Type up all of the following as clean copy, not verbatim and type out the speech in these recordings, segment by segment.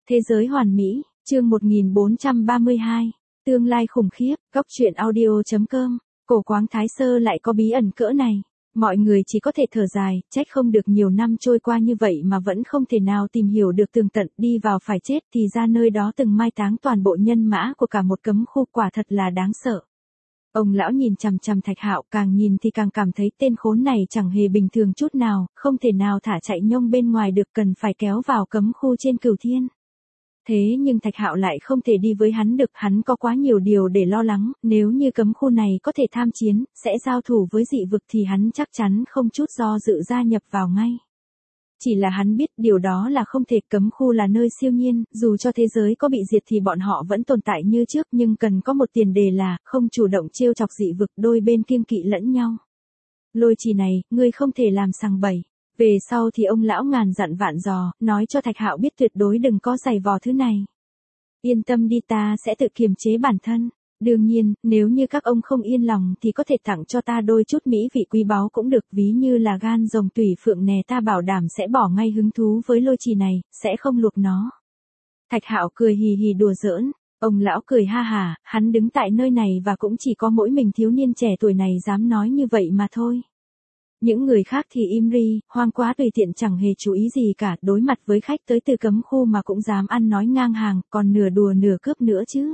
Thế giới hoàn mỹ, chương 1432, tương lai khủng khiếp, góc truyện audio.com, Cổ Quáng Thái Sơ lại có bí ẩn cỡ này. Mọi người chỉ có thể thở dài, trách không được nhiều năm trôi qua như vậy mà vẫn không thể nào tìm hiểu được tường tận, đi vào phải chết thì ra nơi đó từng mai táng toàn bộ nhân mã của cả một cấm khu, quả thật là đáng sợ. Ông lão nhìn chằm chằm Thạch Hạo, càng nhìn thì càng cảm thấy tên khốn này chẳng hề bình thường chút nào, không thể nào thả chạy nhông bên ngoài được, cần phải kéo vào cấm khu trên Cửu Thiên. Thế nhưng Thạch Hạo lại không thể đi với hắn được, hắn có quá nhiều điều để lo lắng, nếu như cấm khu này có thể tham chiến, sẽ giao thủ với dị vực thì hắn chắc chắn không chút do dự gia nhập vào ngay. Chỉ là hắn biết điều đó là không thể, cấm khu là nơi siêu nhiên, dù cho thế giới có bị diệt thì bọn họ vẫn tồn tại như trước, nhưng cần có một tiền đề là, không chủ động trêu chọc dị vực, đôi bên kiêng kỵ lẫn nhau. Lôi Trì này, ngươi không thể làm sằng bậy. Về sau thì ông lão ngàn dặn vạn dò, nói cho Thạch Hạo biết tuyệt đối đừng có giày vò thứ này. Yên tâm đi, ta sẽ tự kiềm chế bản thân. Đương nhiên, nếu như các ông không yên lòng thì có thể tặng cho ta đôi chút mỹ vị quý báu cũng được, ví như là gan rồng tùy phượng nè, ta bảo đảm sẽ bỏ ngay hứng thú với Lôi Trì này, sẽ không luộc nó. Thạch Hạo cười hì hì đùa giỡn, ông lão cười ha hà, hắn đứng tại nơi này và cũng chỉ có mỗi mình thiếu niên trẻ tuổi này dám nói như vậy mà thôi. Những người khác thì im ri, hoang quá tùy tiện chẳng hề chú ý gì cả, đối mặt với khách tới từ cấm khu mà cũng dám ăn nói ngang hàng, còn nửa đùa nửa cướp nữa chứ.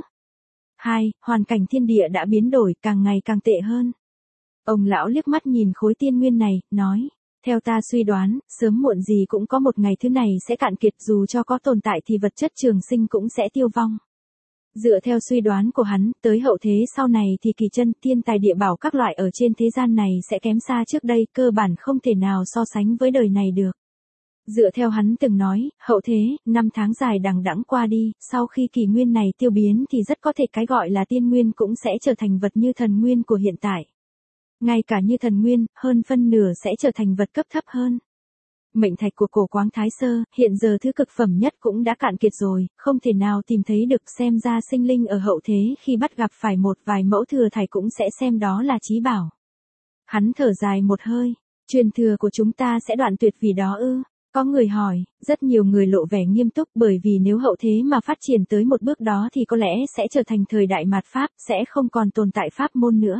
2. Hoàn cảnh thiên địa đã biến đổi, càng ngày càng tệ hơn. Ông lão liếc mắt nhìn khối tiên nguyên này, nói, theo ta suy đoán, sớm muộn gì cũng có một ngày thứ này sẽ cạn kiệt, dù cho có tồn tại thì vật chất trường sinh cũng sẽ tiêu vong. Dựa theo suy đoán của hắn, tới hậu thế sau này thì kỳ chân, thiên tài địa bảo các loại ở trên thế gian này sẽ kém xa trước đây, cơ bản không thể nào so sánh với đời này được. Dựa theo hắn từng nói, hậu thế, năm tháng dài đằng đẵng qua đi, sau khi kỳ nguyên này tiêu biến thì rất có thể cái gọi là tiên nguyên cũng sẽ trở thành vật như thần nguyên của hiện tại. Ngay cả như thần nguyên, hơn phân nửa sẽ trở thành vật cấp thấp hơn. Mệnh thạch của Cổ Quáng Thái Sơ, hiện giờ thứ cực phẩm nhất cũng đã cạn kiệt rồi, không thể nào tìm thấy được, xem ra sinh linh ở hậu thế khi bắt gặp phải một vài mẫu thừa thải cũng sẽ xem đó là chí bảo. Hắn thở dài một hơi, truyền thừa của chúng ta sẽ đoạn tuyệt vì đó ư? Có người hỏi, rất nhiều người lộ vẻ nghiêm túc, bởi vì nếu hậu thế mà phát triển tới một bước đó thì có lẽ sẽ trở thành thời đại mạt Pháp, sẽ không còn tồn tại pháp môn nữa.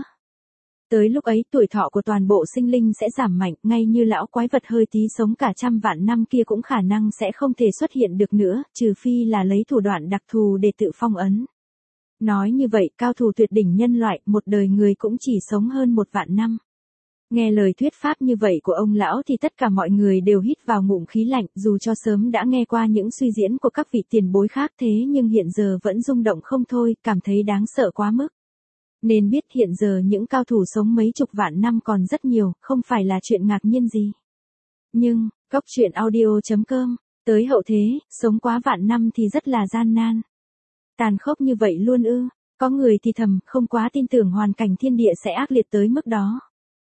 Tới lúc ấy tuổi thọ của toàn bộ sinh linh sẽ giảm mạnh, ngay như lão quái vật hơi tí sống cả trăm vạn năm kia cũng khả năng sẽ không thể xuất hiện được nữa, trừ phi là lấy thủ đoạn đặc thù để tự phong ấn. Nói như vậy, cao thủ tuyệt đỉnh nhân loại, một đời người cũng chỉ sống hơn 1 vạn năm. Nghe lời thuyết pháp như vậy của ông lão thì tất cả mọi người đều hít vào ngụm khí lạnh, dù cho sớm đã nghe qua những suy diễn của các vị tiền bối khác thế nhưng hiện giờ vẫn rung động không thôi, cảm thấy đáng sợ quá mức. Nên biết hiện giờ những cao thủ sống mấy chục vạn năm còn rất nhiều, không phải là chuyện ngạc nhiên gì. Nhưng, góc truyện audio.com, tới hậu thế, sống quá vạn năm thì rất là gian nan. Tàn khốc như vậy luôn ư? Có người thì thầm, không quá tin tưởng hoàn cảnh thiên địa sẽ ác liệt tới mức đó.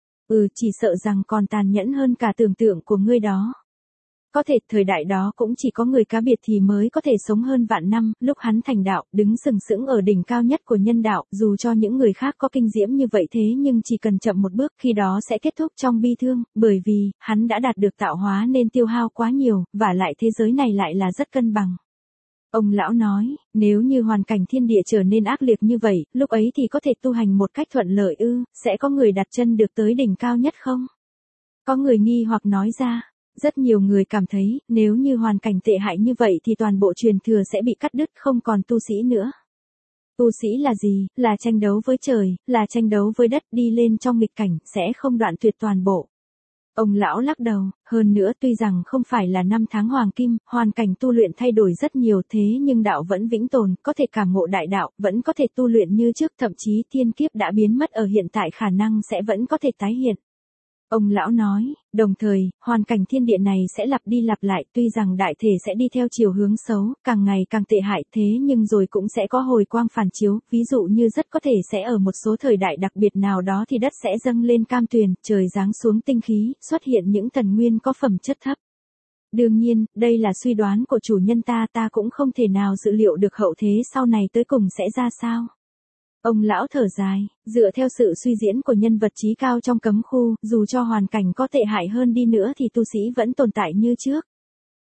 Chỉ sợ rằng còn tàn nhẫn hơn cả tưởng tượng của ngươi đó. Có thể thời đại đó cũng chỉ có người cá biệt thì mới có thể sống hơn vạn năm, lúc hắn thành đạo, đứng sừng sững ở đỉnh cao nhất của nhân đạo, dù cho những người khác có kinh diễm như vậy thế nhưng chỉ cần chậm một bước khi đó sẽ kết thúc trong bi thương, bởi vì, hắn đã đạt được tạo hóa nên tiêu hao quá nhiều, và lại thế giới này lại là rất cân bằng. Ông lão nói, nếu như hoàn cảnh thiên địa trở nên ác liệt như vậy, lúc ấy thì có thể tu hành một cách thuận lợi ư, sẽ có người đặt chân được tới đỉnh cao nhất không? Có người nghi hoặc nói ra. Rất nhiều người cảm thấy, nếu như hoàn cảnh tệ hại như vậy thì toàn bộ truyền thừa sẽ bị cắt đứt, không còn tu sĩ nữa. Tu sĩ là gì? Là tranh đấu với trời, là tranh đấu với đất, đi lên trong nghịch cảnh, sẽ không đoạn tuyệt toàn bộ. Ông lão lắc đầu, hơn nữa tuy rằng không phải là năm tháng hoàng kim, hoàn cảnh tu luyện thay đổi rất nhiều thế nhưng đạo vẫn vĩnh tồn, có thể cảm ngộ đại đạo, vẫn có thể tu luyện như trước, thậm chí thiên kiếp đã biến mất ở hiện tại khả năng sẽ vẫn có thể tái hiện. Ông lão nói, đồng thời, hoàn cảnh thiên địa này sẽ lặp đi lặp lại, tuy rằng đại thể sẽ đi theo chiều hướng xấu, càng ngày càng tệ hại thế nhưng rồi cũng sẽ có hồi quang phản chiếu, ví dụ như rất có thể sẽ ở một số thời đại đặc biệt nào đó thì đất sẽ dâng lên cam tuyền, trời giáng xuống tinh khí, xuất hiện những thần nguyên có phẩm chất thấp. Đương nhiên, đây là suy đoán của chủ nhân ta cũng không thể nào dự liệu được hậu thế sau này tới cùng sẽ ra sao. Ông lão thở dài, dựa theo sự suy diễn của nhân vật trí cao trong cấm khu, dù cho hoàn cảnh có tệ hại hơn đi nữa thì tu sĩ vẫn tồn tại như trước.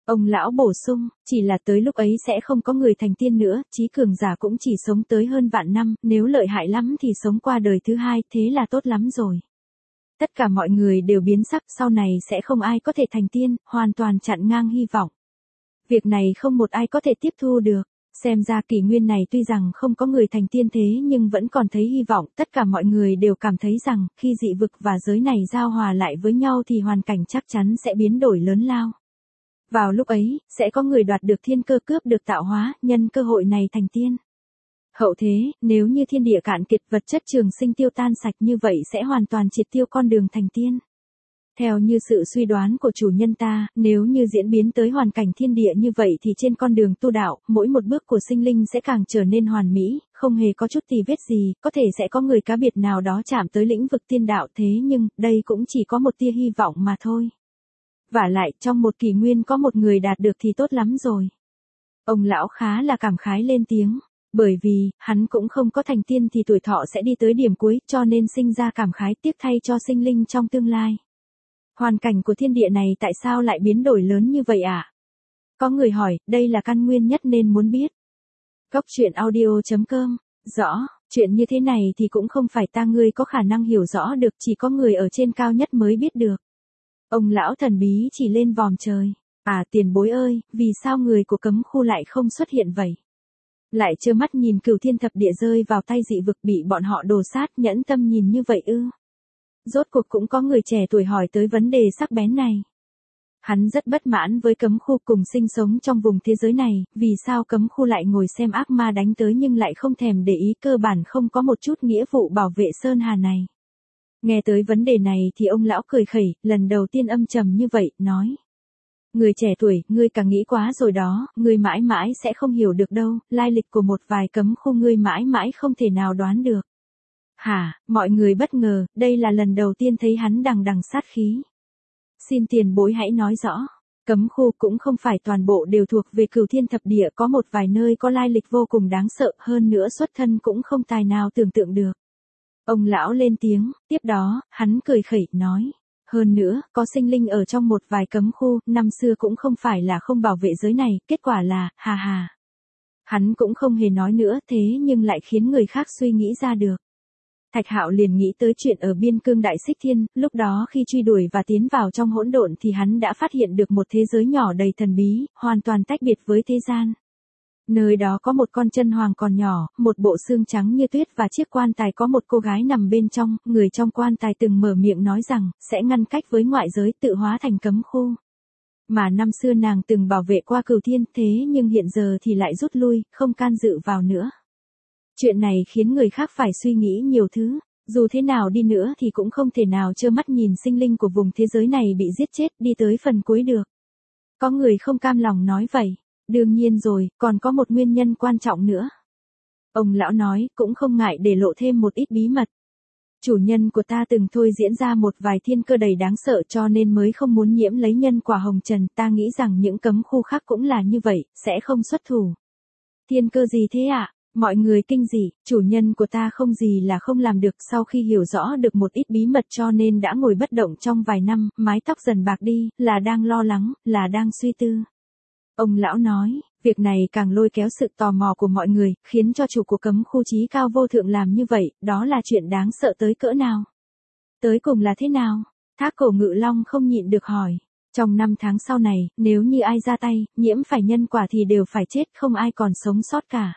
Ông lão bổ sung, chỉ là tới lúc ấy sẽ không có người thành tiên nữa, chí cường giả cũng chỉ sống tới hơn vạn năm, nếu lợi hại lắm thì sống qua đời thứ hai, thế là tốt lắm rồi. Tất cả mọi người đều biến sắc, sau này sẽ không ai có thể thành tiên, hoàn toàn chặn ngang hy vọng. Việc này không một ai có thể tiếp thu được. Xem ra kỷ nguyên này tuy rằng không có người thành tiên thế nhưng vẫn còn thấy hy vọng, tất cả mọi người đều cảm thấy rằng khi dị vực và giới này giao hòa lại với nhau thì hoàn cảnh chắc chắn sẽ biến đổi lớn lao. Vào lúc ấy, sẽ có người đoạt được thiên cơ cướp được tạo hóa, nhân cơ hội này thành tiên. Hậu thế, nếu như thiên địa cạn kiệt vật chất trường sinh tiêu tan sạch như vậy sẽ hoàn toàn triệt tiêu con đường thành tiên. Theo như sự suy đoán của chủ nhân ta, nếu như diễn biến tới hoàn cảnh thiên địa như vậy thì trên con đường tu đạo, mỗi một bước của sinh linh sẽ càng trở nên hoàn mỹ, không hề có chút tì vết gì, có thể sẽ có người cá biệt nào đó chạm tới lĩnh vực tiên đạo thế nhưng, đây cũng chỉ có một tia hy vọng mà thôi. Vả lại, trong một kỷ nguyên có một người đạt được thì tốt lắm rồi. Ông lão khá là cảm khái lên tiếng, bởi vì, hắn cũng không có thành tiên thì tuổi thọ sẽ đi tới điểm cuối, cho nên sinh ra cảm khái tiếc thay cho sinh linh trong tương lai. Hoàn cảnh của thiên địa này tại sao lại biến đổi lớn như vậy ạ? Có người hỏi, đây là căn nguyên nhất nên muốn biết. Góc truyện audio.com, rõ, chuyện như thế này thì cũng không phải ta ngươi có khả năng hiểu rõ được, chỉ có người ở trên cao nhất mới biết được. Ông lão thần bí chỉ lên vòm trời. À tiền bối ơi, vì sao người của cấm khu lại không xuất hiện vậy? Lại trơ mắt nhìn cửu thiên thập địa rơi vào tay dị vực bị bọn họ đồ sát, nhẫn tâm nhìn như vậy ư? Rốt cuộc cũng có người trẻ tuổi hỏi tới vấn đề sắc bén này. Hắn rất bất mãn với cấm khu cùng sinh sống trong vùng thế giới này, vì sao cấm khu lại ngồi xem ác ma đánh tới nhưng lại không thèm để ý, cơ bản không có một chút nghĩa vụ bảo vệ Sơn Hà này. Nghe tới vấn đề này thì ông lão cười khẩy, lần đầu tiên âm trầm như vậy, nói. Người trẻ tuổi, ngươi càng nghĩ quá rồi đó, ngươi mãi mãi sẽ không hiểu được đâu, lai lịch của một vài cấm khu ngươi mãi mãi không thể nào đoán được. Hả, mọi người bất ngờ, đây là lần đầu tiên thấy hắn đằng đằng sát khí. Xin tiền bối hãy nói rõ, cấm khu cũng không phải toàn bộ đều thuộc về cửu thiên thập địa, có một vài nơi có lai lịch vô cùng đáng sợ, hơn nữa xuất thân cũng không tài nào tưởng tượng được. Ông lão lên tiếng, tiếp đó, hắn cười khẩy, nói. Hơn nữa, có sinh linh ở trong một vài cấm khu, năm xưa cũng không phải là không bảo vệ giới này, kết quả là, hà hà. Hắn cũng không hề nói nữa thế nhưng lại khiến người khác suy nghĩ ra được. Thạch Hạo liền nghĩ tới chuyện ở biên cương Đại Xích Thiên, lúc đó khi truy đuổi và tiến vào trong hỗn độn thì hắn đã phát hiện được một thế giới nhỏ đầy thần bí, hoàn toàn tách biệt với thế gian. Nơi đó có một con chân hoàng còn nhỏ, một bộ xương trắng như tuyết và chiếc quan tài có một cô gái nằm bên trong, người trong quan tài từng mở miệng nói rằng, sẽ ngăn cách với ngoại giới tự hóa thành cấm khu. Mà năm xưa nàng từng bảo vệ qua cửu thiên thế nhưng hiện giờ thì lại rút lui, không can dự vào nữa. Chuyện này khiến người khác phải suy nghĩ nhiều thứ, dù thế nào đi nữa thì cũng không thể nào trơ mắt nhìn sinh linh của vùng thế giới này bị giết chết đi tới phần cuối được. Có người không cam lòng nói vậy. Đương nhiên rồi, còn có một nguyên nhân quan trọng nữa. Ông lão nói, cũng không ngại để lộ thêm một ít bí mật. Chủ nhân của ta từng thôi diễn ra một vài thiên cơ đầy đáng sợ cho nên mới không muốn nhiễm lấy nhân quả hồng trần, ta nghĩ rằng những cấm khu khác cũng là như vậy, sẽ không xuất thủ. Thiên cơ gì thế ạ? Mọi người kinh dị, chủ nhân của ta không gì là không làm được, sau khi hiểu rõ được một ít bí mật cho nên đã ngồi bất động trong vài năm, mái tóc dần bạc đi, là đang lo lắng, là đang suy tư. Ông lão nói, việc này càng lôi kéo sự tò mò của mọi người, khiến cho chủ của cấm khu chí cao vô thượng làm như vậy, đó là chuyện đáng sợ tới cỡ nào? Tới cùng là thế nào? Thác Cổ Ngự Long không nhịn được hỏi. Trong 5 tháng sau này, nếu như ai ra tay, nhiễm phải nhân quả thì đều phải chết, không ai còn sống sót cả.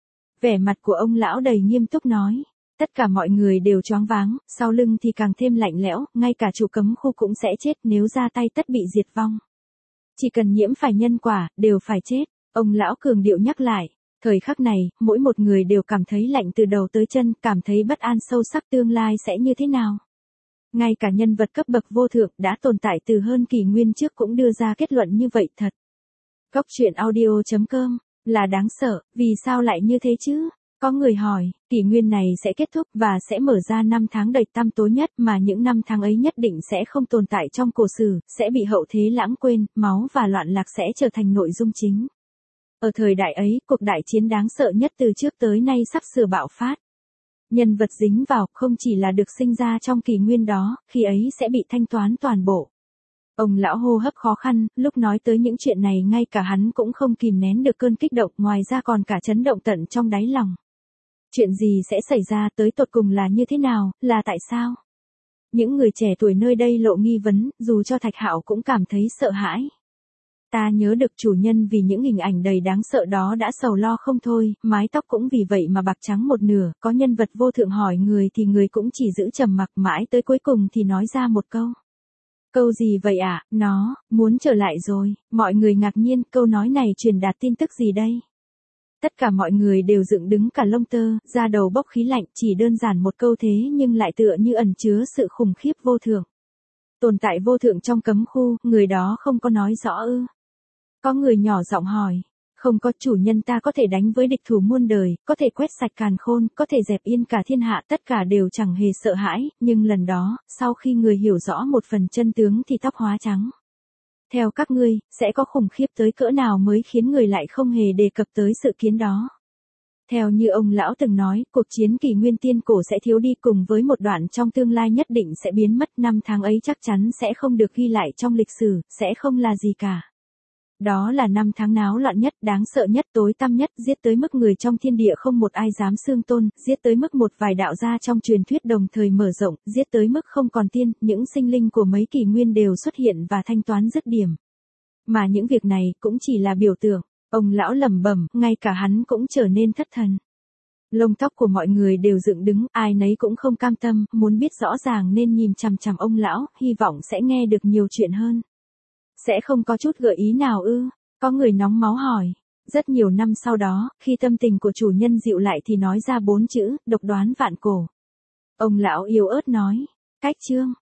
Vẻ mặt của ông lão đầy nghiêm túc nói. Tất cả mọi người đều choáng váng, sau lưng thì càng thêm lạnh lẽo, ngay cả chủ cấm khu cũng sẽ chết, nếu ra tay tất bị diệt vong. Chỉ cần nhiễm phải nhân quả, đều phải chết. Ông lão cường điệu nhắc lại. Thời khắc này, mỗi một người đều cảm thấy lạnh từ đầu tới chân, cảm thấy bất an sâu sắc tương lai sẽ như thế nào. Ngay cả nhân vật cấp bậc vô thượng đã tồn tại từ hơn kỷ nguyên trước cũng đưa ra kết luận như vậy thật. Góc truyện audio.com, là đáng sợ, vì sao lại như thế chứ? Có người hỏi, kỷ nguyên này sẽ kết thúc và sẽ mở ra 5 tháng đầy tăm tối nhất mà những 5 tháng ấy nhất định sẽ không tồn tại trong cổ sử, sẽ bị hậu thế lãng quên, máu và loạn lạc sẽ trở thành nội dung chính. Ở thời đại ấy, cuộc đại chiến đáng sợ nhất từ trước tới nay sắp sửa bạo phát. Nhân vật dính vào không chỉ là được sinh ra trong kỷ nguyên đó, khi ấy sẽ bị thanh toán toàn bộ. Ông lão hô hấp khó khăn, lúc nói tới những chuyện này ngay cả hắn cũng không kìm nén được cơn kích động, ngoài ra còn cả chấn động tận trong đáy lòng. Chuyện gì sẽ xảy ra, tới tột cùng là như thế nào, là tại sao? Những người trẻ tuổi nơi đây lộ nghi vấn, dù cho Thạch Hạo cũng cảm thấy sợ hãi. Ta nhớ được chủ nhân vì những hình ảnh đầy đáng sợ đó đã sầu lo không thôi, mái tóc cũng vì vậy mà bạc trắng một nửa, có nhân vật vô thượng hỏi người thì người cũng chỉ giữ trầm mặc mãi tới cuối cùng thì nói ra một câu. Câu gì vậy ạ, nó, muốn trở lại rồi, mọi người ngạc nhiên, câu nói này truyền đạt tin tức gì đây? Tất cả mọi người đều dựng đứng cả lông tơ, da đầu bốc khí lạnh, chỉ đơn giản một câu thế nhưng lại tựa như ẩn chứa sự khủng khiếp vô thượng. Tồn tại vô thượng trong cấm khu, người đó không có nói rõ ư? Có người nhỏ giọng hỏi. Không có, chủ nhân ta có thể đánh với địch thủ muôn đời, có thể quét sạch càn khôn, có thể dẹp yên cả thiên hạ, tất cả đều chẳng hề sợ hãi, nhưng lần đó, sau khi người hiểu rõ một phần chân tướng thì tóc hóa trắng. Theo các ngươi, sẽ có khủng khiếp tới cỡ nào mới khiến người lại không hề đề cập tới sự kiến đó. Theo như ông lão từng nói, cuộc chiến kỷ nguyên tiên cổ sẽ thiếu đi cùng với một đoạn trong tương lai nhất định sẽ biến mất, năm tháng ấy chắc chắn sẽ không được ghi lại trong lịch sử, sẽ không là gì cả. Đó là năm tháng náo loạn nhất, đáng sợ nhất, tối tăm nhất, giết tới mức người trong thiên địa không một ai dám xưng tôn, giết tới mức một vài đạo gia trong truyền thuyết đồng thời mở rộng, giết tới mức không còn tiên, những sinh linh của mấy kỷ nguyên đều xuất hiện và thanh toán dứt điểm. Mà những việc này cũng chỉ là biểu tượng, ông lão lẩm bẩm, ngay cả hắn cũng trở nên thất thần. Lông tóc của mọi người đều dựng đứng, ai nấy cũng không cam tâm, muốn biết rõ ràng nên nhìn chằm chằm ông lão, hy vọng sẽ nghe được nhiều chuyện hơn. Sẽ không có chút gợi ý nào ư? Có người nóng máu hỏi. Rất nhiều năm sau đó, khi tâm tình của chủ nhân dịu lại thì nói ra 4 chữ, độc đoán vạn cổ. Ông lão yếu ớt nói. Cách chương.